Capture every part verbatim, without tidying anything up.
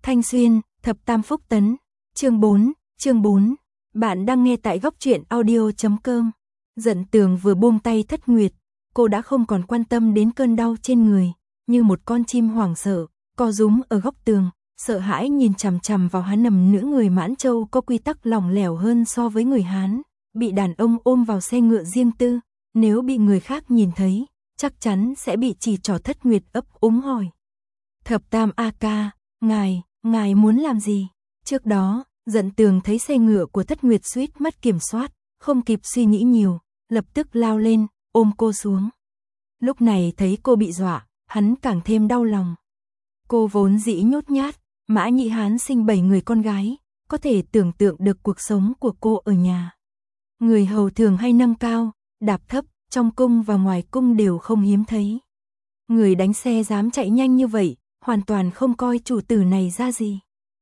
Thanh Xuyên, Thập Tam Phúc Tấn, chương bốn, chương bốn. Bạn đang nghe tại góc truyện audio chấm com. Dận Tường vừa buông tay Thất Nguyệt, cô đã không còn quan tâm đến cơn đau trên người, như một con chim hoảng sợ, co rúm ở góc tường, sợ hãi nhìn chằm chằm vào hắn. Nằm nữ người Mãn Châu có quy tắc lỏng lẻo hơn so với người Hán, bị đàn ông ôm vào xe ngựa riêng tư, nếu bị người khác nhìn thấy, chắc chắn sẽ bị chỉ trỏ. Thất Nguyệt ấp úng hỏi: Thập Tam a ca, ngài, ngài muốn làm gì? Trước đó, Dận Tường thấy xe ngựa của Thất Nguyệt suýt mất kiểm soát, không kịp suy nghĩ nhiều, lập tức lao lên, ôm cô xuống. Lúc này thấy cô bị dọa, hắn càng thêm đau lòng. Cô vốn dĩ nhút nhát, Mã Nhị Hán sinh bảy người con gái, có thể tưởng tượng được cuộc sống của cô ở nhà. Người hầu thường hay nâng cao, đạp thấp, trong cung và ngoài cung đều không hiếm thấy. Người đánh xe dám chạy nhanh như vậy, hoàn toàn không coi chủ tử này ra gì.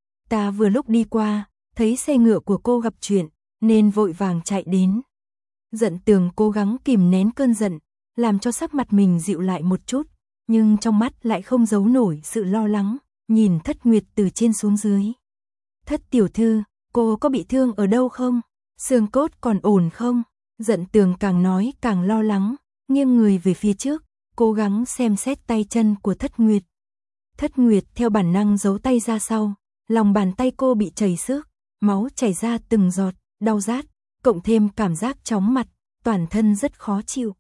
Ta vừa lúc đi qua, thấy xe ngựa của cô gặp chuyện, nên vội vàng chạy đến. Dận Tường cố gắng kìm nén cơn giận, làm cho sắc mặt mình dịu lại một chút, nhưng trong mắt lại không giấu nổi sự lo lắng, nhìn Thất Nguyệt từ trên xuống dưới. Thất tiểu thư, cô có bị thương ở đâu không? Xương cốt còn ổn không? Dận Tường càng nói càng lo lắng, nghiêng người về phía trước, cố gắng xem xét tay chân của Thất Nguyệt. Thất Nguyệt theo bản năng giấu tay ra sau, lòng bàn tay cô bị chảy xước, máu chảy ra từng giọt, đau rát, cộng thêm cảm giác chóng mặt, toàn thân rất khó chịu.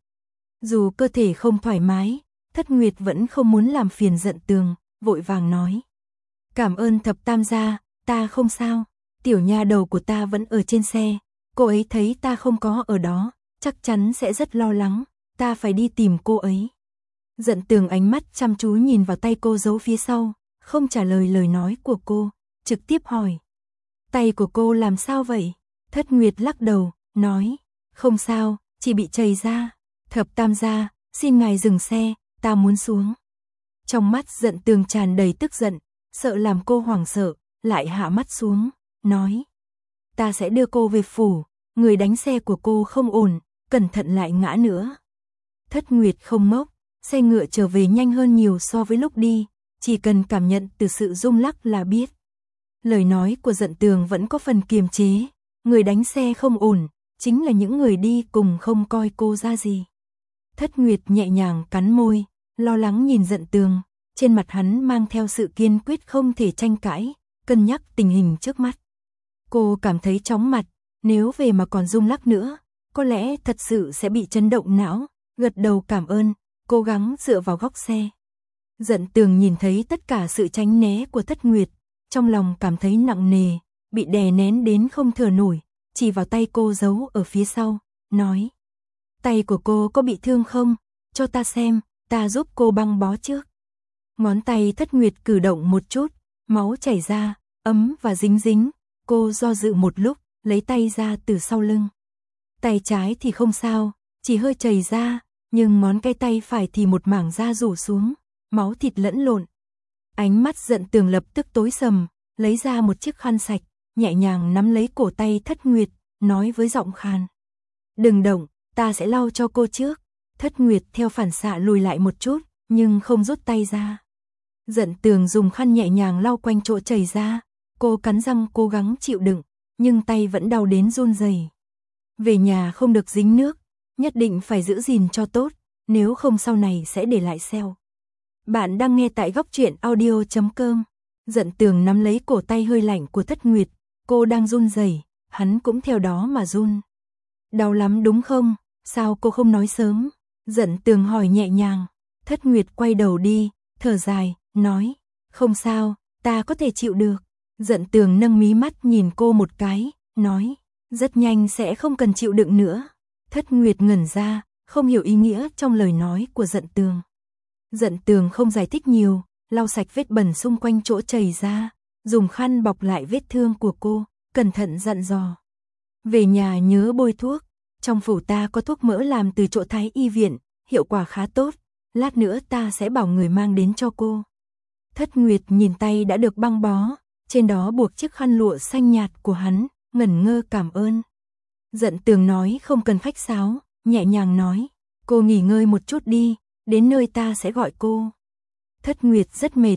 Dù cơ thể không thoải mái, Thất Nguyệt vẫn không muốn làm phiền Dận Tường, vội vàng nói: Cảm ơn Thập Tam gia, ta không sao, tiểu nha đầu của ta vẫn ở trên xe, cô ấy thấy ta không có ở đó, chắc chắn sẽ rất lo lắng, ta phải đi tìm cô ấy. Dận Tường ánh mắt chăm chú nhìn vào tay cô giấu phía sau, không trả lời lời nói của cô, trực tiếp hỏi: Tay của cô làm sao vậy? Thất Nguyệt lắc đầu, nói: Không sao, chỉ bị chảy ra. Thập Tam gia, xin ngài dừng xe, ta muốn xuống. Trong mắt Dận Tường tràn đầy tức giận, sợ làm cô hoảng sợ, lại hạ mắt xuống, nói: Ta sẽ đưa cô về phủ, người đánh xe của cô không ổn, cẩn thận lại ngã nữa. Thất Nguyệt không ngốc, xe ngựa trở về nhanh hơn nhiều so với lúc đi, chỉ cần cảm nhận từ sự rung lắc là biết. Lời nói của Dận Tường vẫn có phần kiềm chế, người đánh xe không ổn, chính là những người đi cùng không coi cô ra gì. Thất Nguyệt nhẹ nhàng cắn môi, lo lắng nhìn Dận Tường, trên mặt hắn mang theo sự kiên quyết không thể tranh cãi, cân nhắc tình hình trước mắt. Cô cảm thấy chóng mặt, nếu về mà còn rung lắc nữa, có lẽ thật sự sẽ bị chấn động não, gật đầu cảm ơn, cố gắng dựa vào góc xe. Dận Tường nhìn thấy tất cả sự tránh né của Thất Nguyệt, trong lòng cảm thấy nặng nề, bị đè nén đến không thở nổi, chỉ vào tay cô giấu ở phía sau, nói: Tay của cô có bị thương không? Cho ta xem, ta giúp cô băng bó trước. Ngón tay Thất Nguyệt cử động một chút, máu chảy ra, ấm và dính dính, cô do dự một lúc, lấy tay ra từ sau lưng. Tay trái thì không sao, chỉ hơi chảy ra, nhưng ngón cái tay phải thì một mảng da rủ xuống, máu thịt lẫn lộn. Ánh mắt Dận Tường lập tức tối sầm, lấy ra một chiếc khăn sạch, nhẹ nhàng nắm lấy cổ tay Thất Nguyệt, nói với giọng khàn: Đừng động, ta sẽ lau cho cô trước. Thất Nguyệt theo phản xạ lùi lại một chút, nhưng không rút tay ra. Dận Tường dùng khăn nhẹ nhàng lau quanh chỗ chảy ra, cô cắn răng cố gắng chịu đựng, nhưng tay vẫn đau đến run rẩy. Về nhà không được dính nước, nhất định phải giữ gìn cho tốt, nếu không sau này sẽ để lại sẹo. Bạn đang nghe tại góc truyện audio chấm com. Dận Tường nắm lấy cổ tay hơi lạnh của Thất Nguyệt, cô đang run rẩy, hắn cũng theo đó mà run. Đau lắm đúng không? Sao cô không nói sớm? Dận Tường hỏi nhẹ nhàng. Thất Nguyệt quay đầu đi, thở dài, nói: Không sao, ta có thể chịu được. Dận Tường nâng mí mắt nhìn cô một cái, nói: Rất nhanh sẽ không cần chịu đựng nữa. Thất Nguyệt ngẩn ra, không hiểu ý nghĩa trong lời nói của Dận Tường. Dận Tường không giải thích nhiều, lau sạch vết bẩn xung quanh chỗ chảy ra, dùng khăn bọc lại vết thương của cô, cẩn thận dặn dò: Về nhà nhớ bôi thuốc, trong phủ ta có thuốc mỡ làm từ chỗ Thái y viện, hiệu quả khá tốt, lát nữa ta sẽ bảo người mang đến cho cô. Thất Nguyệt nhìn tay đã được băng bó, trên đó buộc chiếc khăn lụa xanh nhạt của hắn, ngẩn ngơ cảm ơn. Dận Tường nói không cần khách sáo, nhẹ nhàng nói: Cô nghỉ ngơi một chút đi, đến nơi ta sẽ gọi cô. Thất Nguyệt rất mệt,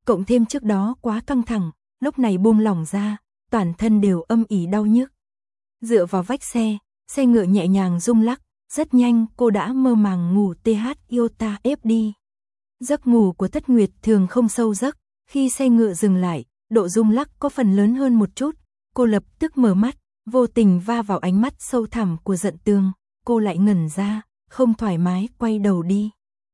cộng thêm trước đó quá căng thẳng, lúc này buông lỏng ra, toàn thân đều âm ỉ đau nhức. Dựa vào vách xe, xe ngựa nhẹ nhàng rung lắc, rất nhanh cô đã mơ màng ngủ tê hát iota ép đi. Giấc ngủ của Thất Nguyệt thường không sâu giấc, khi xe ngựa dừng lại, độ rung lắc có phần lớn hơn một chút, cô lập tức mở mắt, vô tình va vào ánh mắt sâu thẳm của Dận Tường, cô lại ngẩn ra, không thoải mái quay đầu đi.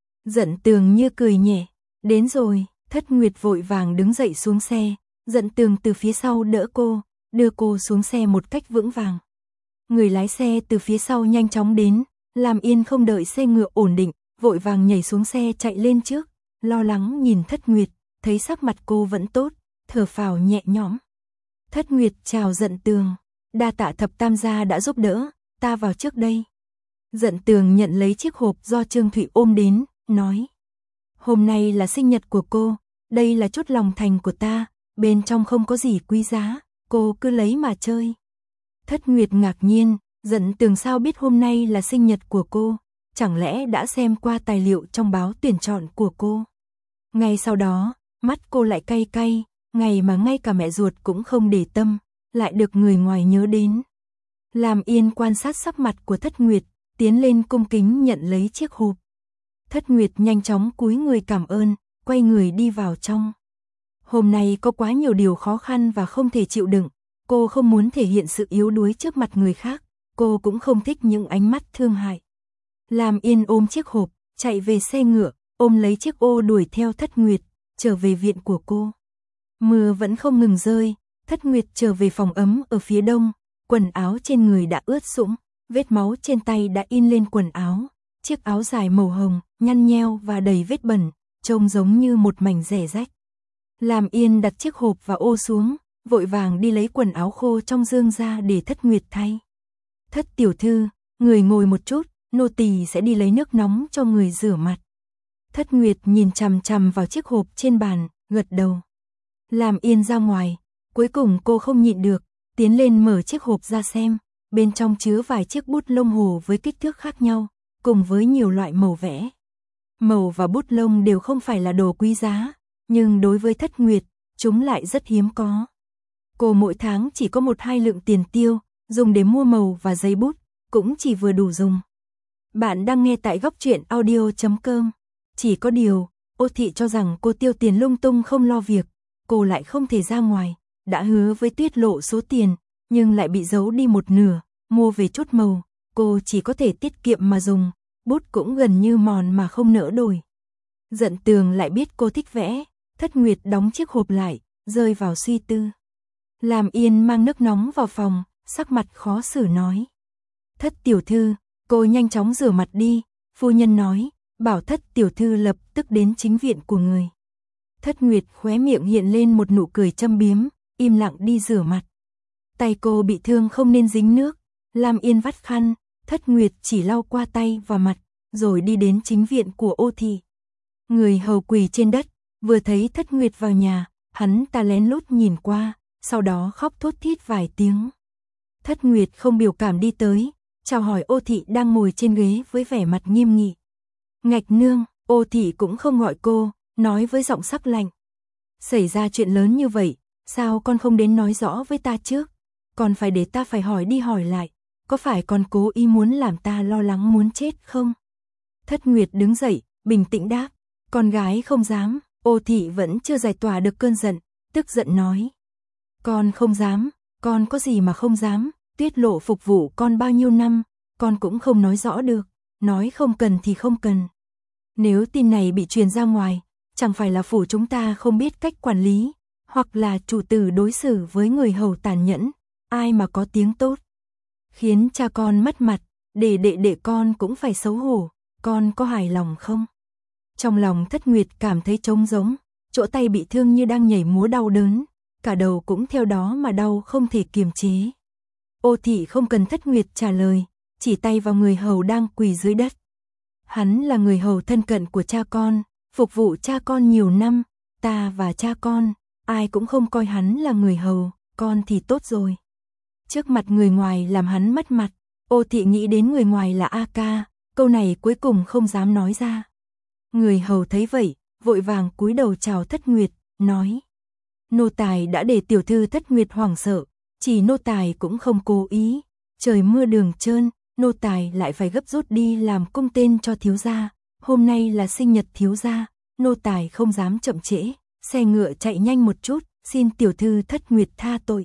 Dận Tường như cười nhẹ, đến rồi. Thất Nguyệt vội vàng đứng dậy xuống xe, Dận Tường từ phía sau đỡ cô, đưa cô xuống xe một cách vững vàng. Người lái xe từ phía sau nhanh chóng đến, Lam Yên không đợi xe ngựa ổn định, vội vàng nhảy xuống xe chạy lên trước, lo lắng nhìn Thất Nguyệt, thấy sắc mặt cô vẫn tốt, thở phào nhẹ nhõm. Thất Nguyệt chào Dận Tường, đa tạ Thập Tam gia đã giúp đỡ, ta vào trước đây. Dận Tường nhận lấy chiếc hộp do Trương Thụy ôm đến, nói. Hôm nay là sinh nhật của cô, đây là chút lòng thành của ta, bên trong không có gì quý giá, cô cứ lấy mà chơi. Thất Nguyệt ngạc nhiên, Dận Tường sao biết hôm nay là sinh nhật của cô, chẳng lẽ đã xem qua tài liệu trong báo tuyển chọn của cô. Ngay sau đó, mắt cô lại cay cay, ngày mà ngay cả mẹ ruột cũng không để tâm, lại được người ngoài nhớ đến. Lam Yên quan sát sắc mặt của Thất Nguyệt, tiến lên cung kính nhận lấy chiếc hộp. Thất Nguyệt nhanh chóng cúi người cảm ơn, quay người đi vào trong. Hôm nay có quá nhiều điều khó khăn và không thể chịu đựng, cô không muốn thể hiện sự yếu đuối trước mặt người khác, cô cũng không thích những ánh mắt thương hại. Lam Yên ôm chiếc hộp, chạy về xe ngựa, ôm lấy chiếc ô đuổi theo Thất Nguyệt, trở về viện của cô. Mưa vẫn không ngừng rơi, Thất Nguyệt trở về phòng ấm ở phía đông, quần áo trên người đã ướt sũng, vết máu trên tay đã in lên quần áo, chiếc áo dài màu hồng, nhăn nheo và đầy vết bẩn, trông giống như một mảnh rẻ rách. Lam Yên đặt chiếc hộp và ô xuống, vội vàng đi lấy quần áo khô trong dương ra để Thất Nguyệt thay. Thất tiểu thư, người ngồi một chút, nô tỳ sẽ đi lấy nước nóng cho người rửa mặt. Thất Nguyệt nhìn chằm chằm vào chiếc hộp trên bàn, gật đầu. Lam Yên ra ngoài, cuối cùng cô không nhịn được, tiến lên mở chiếc hộp ra xem, bên trong chứa vài chiếc bút lông hồ với kích thước khác nhau, cùng với nhiều loại màu vẽ. Màu và bút lông đều không phải là đồ quý giá, nhưng đối với Thất Nguyệt, chúng lại rất hiếm có. Cô mỗi tháng chỉ có một hai lượng tiền tiêu, dùng để mua màu và giấy bút, cũng chỉ vừa đủ dùng. Bạn đang nghe tại góc truyện audio chấm com. Chỉ có điều, Ô Thị cho rằng cô tiêu tiền lung tung không lo việc, cô lại không thể ra ngoài, đã hứa với Tuyết Lộ số tiền, nhưng lại bị giấu đi một nửa, mua về chút màu, cô chỉ có thể tiết kiệm mà dùng, bút cũng gần như mòn mà không nỡ đổi. Dận Tường lại biết cô thích vẽ, Thất Nguyệt đóng chiếc hộp lại, rơi vào suy tư. Lam Yên mang nước nóng vào phòng, sắc mặt khó xử nói. Thất tiểu thư, cô nhanh chóng rửa mặt đi, phu nhân nói, bảo Thất tiểu thư lập tức đến chính viện của người. Thất Nguyệt khóe miệng hiện lên một nụ cười châm biếm, im lặng đi rửa mặt. Tay cô bị thương không nên dính nước, Lam Yên vắt khăn, Thất Nguyệt chỉ lau qua tay và mặt, rồi đi đến chính viện của Ô Thị. Người hầu quỳ trên đất, vừa thấy Thất Nguyệt vào nhà, hắn ta lén lút nhìn qua, sau đó khóc thút thít vài tiếng. Thất Nguyệt không biểu cảm đi tới, chào hỏi Ô Thị đang ngồi trên ghế với vẻ mặt nghiêm nghị. Ngạch nương, Ô Thị cũng không gọi cô, nói với giọng sắc lạnh. Xảy ra chuyện lớn như vậy, sao con không đến nói rõ với ta trước, còn phải để ta phải hỏi đi hỏi lại, có phải con cố ý muốn làm ta lo lắng muốn chết không? Thất Nguyệt đứng dậy, bình tĩnh đáp, con gái không dám. Ô Thị vẫn chưa giải tỏa được cơn giận, tức giận nói. Con không dám, con có gì mà không dám, Tuyết Lộ phục vụ con bao nhiêu năm, con cũng không nói rõ được, nói không cần thì không cần. Nếu tin này bị truyền ra ngoài, chẳng phải là phủ chúng ta không biết cách quản lý, hoặc là chủ tử đối xử với người hầu tàn nhẫn, ai mà có tiếng tốt. Khiến cha con mất mặt, để đệ đệ con cũng phải xấu hổ, con có hài lòng không? Trong lòng Thất Nguyệt cảm thấy trống rỗng, chỗ tay bị thương như đang nhảy múa đau đớn, cả đầu cũng theo đó mà đau không thể kiềm chế. Ô Thị không cần Thất Nguyệt trả lời, chỉ tay vào người hầu đang quỳ dưới đất. Hắn là người hầu thân cận của cha con, phục vụ cha con nhiều năm, ta và cha con, ai cũng không coi hắn là người hầu, con thì tốt rồi. Trước mặt người ngoài làm hắn mất mặt, Ô Thị nghĩ đến người ngoài là A Ca, câu này cuối cùng không dám nói ra. Người hầu thấy vậy, vội vàng cúi đầu chào Thất Nguyệt, nói. Nô tài đã để tiểu thư Thất Nguyệt hoảng sợ, chỉ nô tài cũng không cố ý. Trời mưa đường trơn, nô tài lại phải gấp rút đi làm cung tên cho thiếu gia. Hôm nay là sinh nhật thiếu gia, nô tài không dám chậm trễ, xe ngựa chạy nhanh một chút, xin tiểu thư Thất Nguyệt tha tội.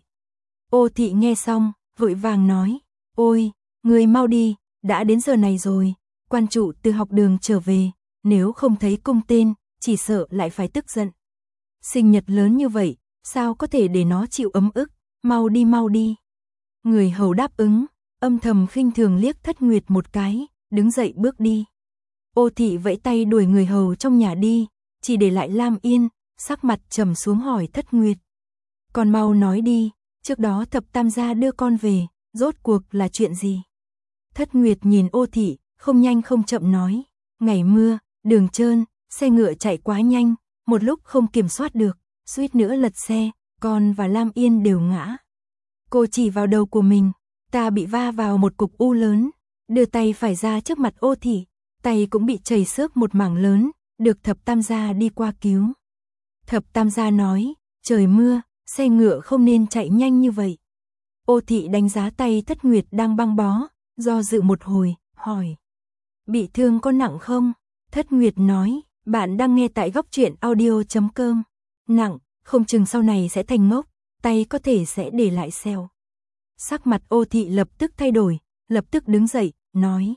Ô thị nghe xong, vội vàng nói, ôi, người mau đi, đã đến giờ này rồi, quan trụ từ học đường trở về, nếu không thấy cung tên, chỉ sợ lại phải tức giận. Sinh nhật lớn như vậy, sao có thể để nó chịu ấm ức, mau đi mau đi. Người hầu đáp ứng, âm thầm khinh thường liếc Thất Nguyệt một cái, đứng dậy bước đi. Ô thị vẫy tay đuổi người hầu trong nhà đi, chỉ để lại Lam Yên, sắc mặt trầm xuống hỏi Thất Nguyệt. Con mau nói đi, trước đó thập tam gia đưa con về, rốt cuộc là chuyện gì? Thất Nguyệt nhìn ô thị, không nhanh không chậm nói, ngày mưa, đường trơn, xe ngựa chạy quá nhanh, một lúc không kiểm soát được, suýt nữa lật xe, con và Lam Yên đều ngã. Cô chỉ vào đầu của mình, ta bị va vào một cục u lớn, đưa tay phải ra trước mặt ô thị, tay cũng bị chảy xước một mảng lớn, được thập tam gia đi qua cứu. Thập tam gia nói, trời mưa, xe ngựa không nên chạy nhanh như vậy. Ô thị đánh giá tay Thất Nguyệt đang băng bó, do dự một hồi, hỏi. Bị thương có nặng không? Thất Nguyệt nói, bạn đang nghe tại góc truyện audio chấm com. Nặng, không chừng sau này sẽ thành ngốc, tay có thể sẽ để lại sẹo. Sắc mặt ô thị lập tức thay đổi, lập tức đứng dậy, nói.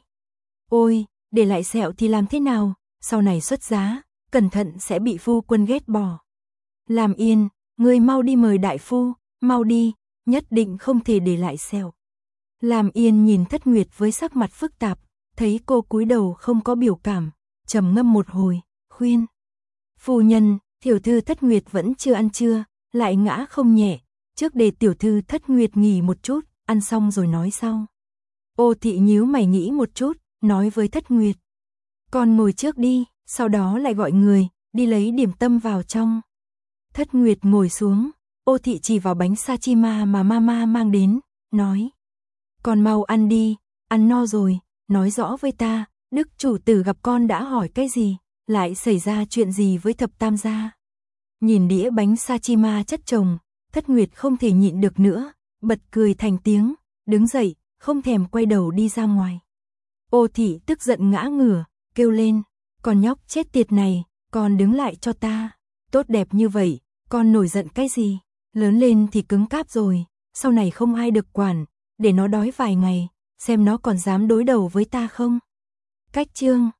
Ôi, để lại sẹo thì làm thế nào, sau này xuất giá, cẩn thận sẽ bị phu quân ghét bỏ. Làm yên, ngươi mau đi mời đại phu, mau đi, nhất định không thể để lại sẹo. Làm yên nhìn Thất Nguyệt với sắc mặt phức tạp, thấy cô cúi đầu không có biểu cảm, trầm ngâm một hồi, khuyên. Phu nhân, tiểu thư Thất Nguyệt vẫn chưa ăn trưa, lại ngã không nhẹ, trước để tiểu thư Thất Nguyệt nghỉ một chút, ăn xong rồi nói sau. Ô thị nhíu mày nghĩ một chút, nói với Thất Nguyệt. Con ngồi trước đi, sau đó lại gọi người, đi lấy điểm tâm vào trong. Thất Nguyệt ngồi xuống, ô thị chỉ vào bánh sachima mà mama mang đến, nói. Con mau ăn đi, ăn no rồi, nói rõ với ta, Đức chủ tử gặp con đã hỏi cái gì, lại xảy ra chuyện gì với thập tam gia. Nhìn đĩa bánh sachima chất chồng, Thất Nguyệt không thể nhịn được nữa, bật cười thành tiếng, đứng dậy, không thèm quay đầu đi ra ngoài. Ô thị tức giận ngã ngửa, kêu lên, con nhóc chết tiệt này, con đứng lại cho ta, tốt đẹp như vậy, con nổi giận cái gì, lớn lên thì cứng cáp rồi, sau này không ai được quản, để nó đói vài ngày, xem nó còn dám đối đầu với ta không. Cách chương